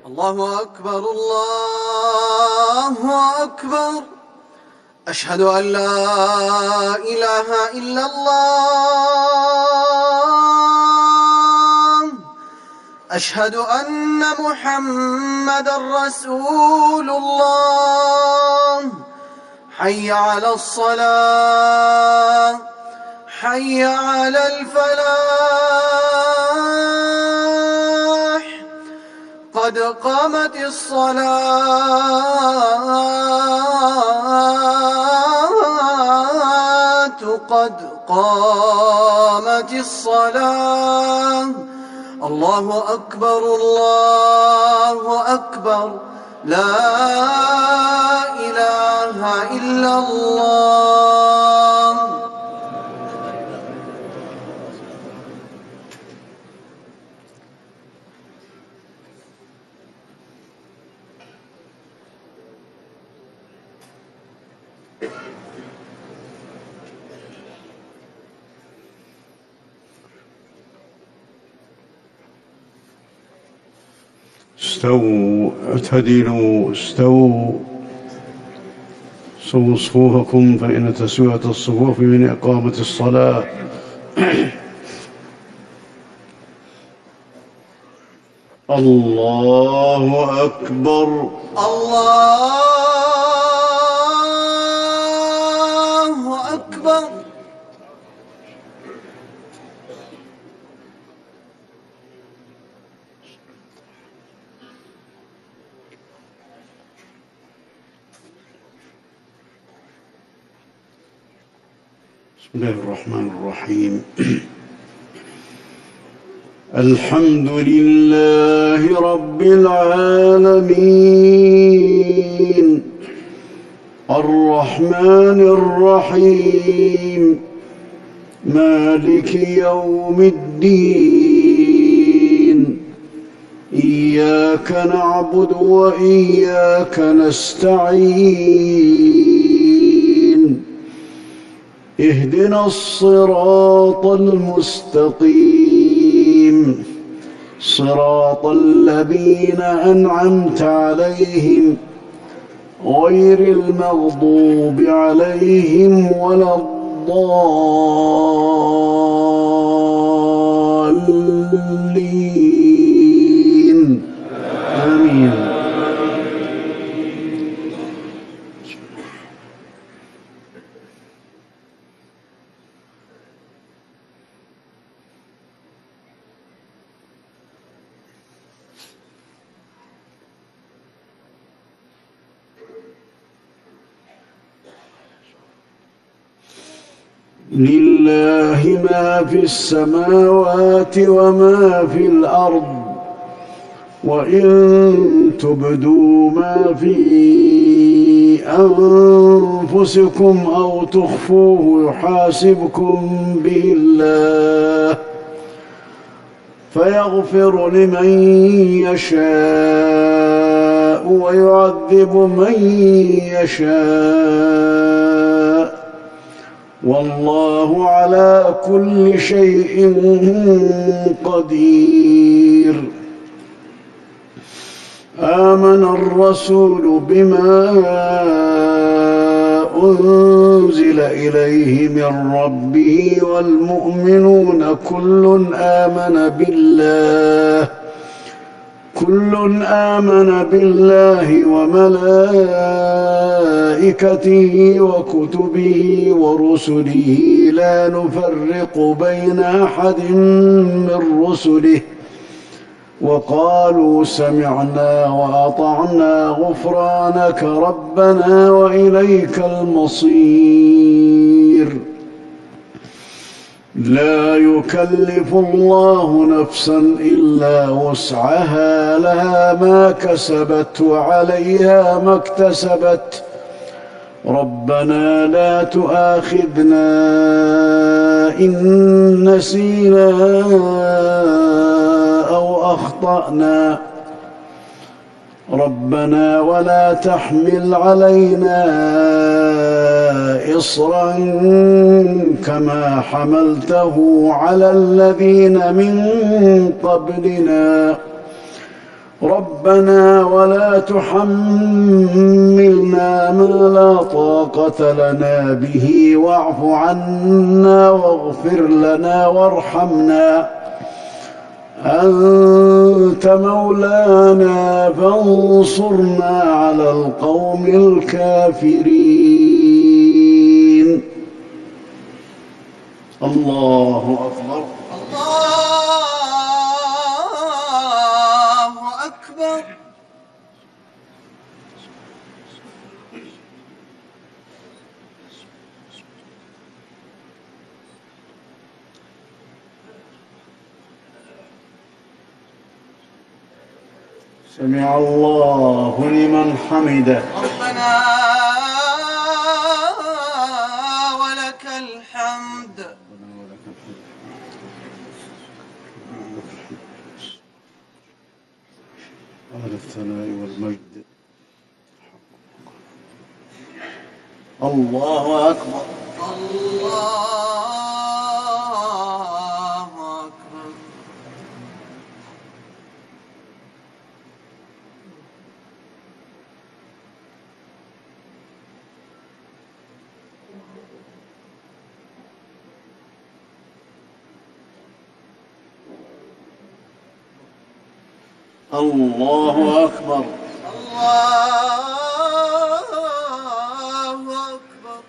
الله أكبر الله أكبر. أشهد أن لا إله إلا الله. أشهد أن محمدًا رسول الله. حي على الصلاة، حي على الفلاح، قد قامت الصلاة، قد قامت الصلاة. الله أكبر الله أكبر، لا إله إلا الله. استووا اعتدلوا استووا صووا صفوفكم فإن تسوية الصفوف من إقامة الصلاة. الله أكبر الله أكبر. بسم الله الرحمن الرحيم. الحمد لله رب العالمين، الرحمن الرحيم، مالك يوم الدين. إياك نعبد وإياك نستعين. اهدنا الصراط المستقيم، صراط الذين أنعمت عليهم غير المغضوب عليهم ولا الضالين. آمين. لله ما في السماوات وما في الأرض، وإن تبدوا ما في أنفسكم أو تخفوه يحاسبكم به الله، فيغفر لمن يشاء ويعذب من يشاء، والله على كل شيء قدير. آمن الرسول بما أنزل إليه من ربه والمؤمنون كل آمن بالله وملائكته وكتبه ورسله لا نفرق بين أحد من رسله، وقالوا سمعنا وأطعنا غفرانك ربنا وإليك المصير. لا يكلف الله نفسا إلا وسعها، لها ما كسبت وعليها ما اكتسبت. ربنا لا تؤاخذنا إن نسينا أو أخطأنا، ربنا ولا تحمل علينا إصرا كما حملته على الذين من قبلنا، ربنا ربنا ولا تحملنا ما لا طاقة لنا به واعف عنا واغفر لنا وارحمنا أنت مولانا فانصرنا على القوم الكافرين. الله أكبر. الله أكبر. سمع الله لمن حمده. ربنا ولك الحمد. أهل الثناء والمجد. الله أكبر. الله أكبر. الله أكبر. الله أكبر.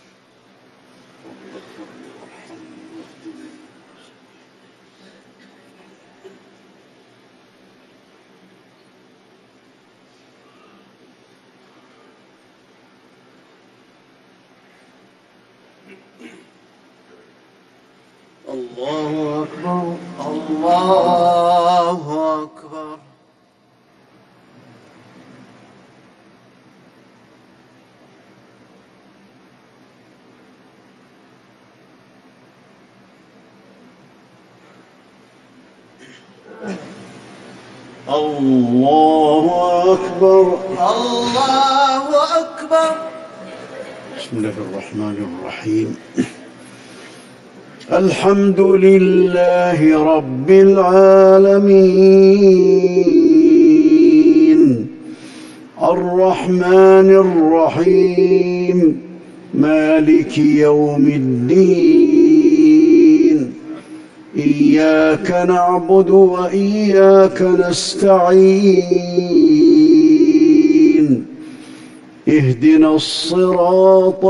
الله أكبر. الله أكبر. الله أكبر. الله أكبر. بسم الله الرحمن الرحيم. الحمد لله رب العالمين الرحمن الرحيم مالك يوم الدين إياك نعبد وإياك نستعين اهدنا الصراط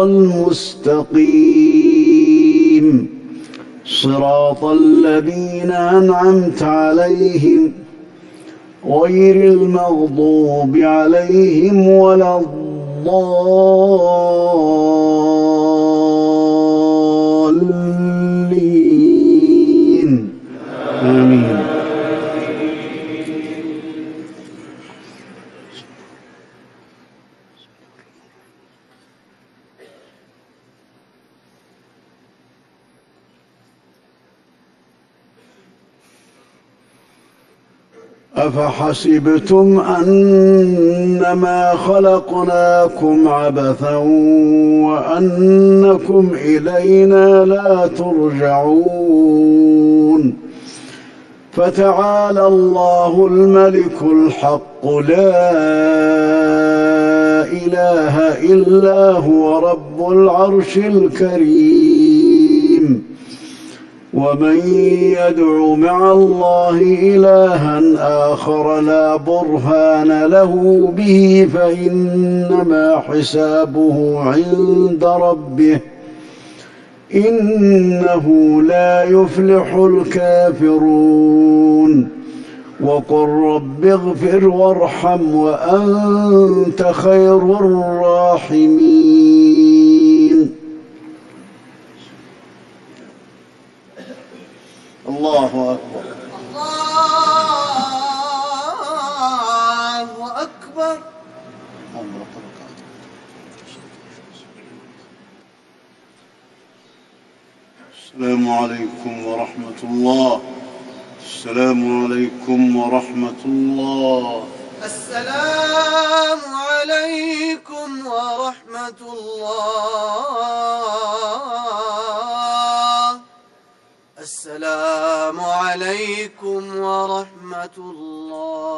المستقيم صراط الذين أنعمت عليهم غير المغضوب عليهم ولا الضالين آمين. أفحسبتم أنما خلقناكم عبثا وأنكم إلينا لا ترجعون فتعالى الله الملك الحق لا إله إلا هو رب العرش الكريم. ومن يدع مع الله إلها آخر لا برهان له به فإنما حسابه عند ربه إنه لا يفلح الكافرون. وقل رب اغفر وارحم وأنت خير الراحمين. الله أكبر. الله أكبر. السلام عليكم ورحمة الله. السلام عليكم ورحمة الله. السلام عليكم ورحمة الله. السلام عليكم ورحمة الله.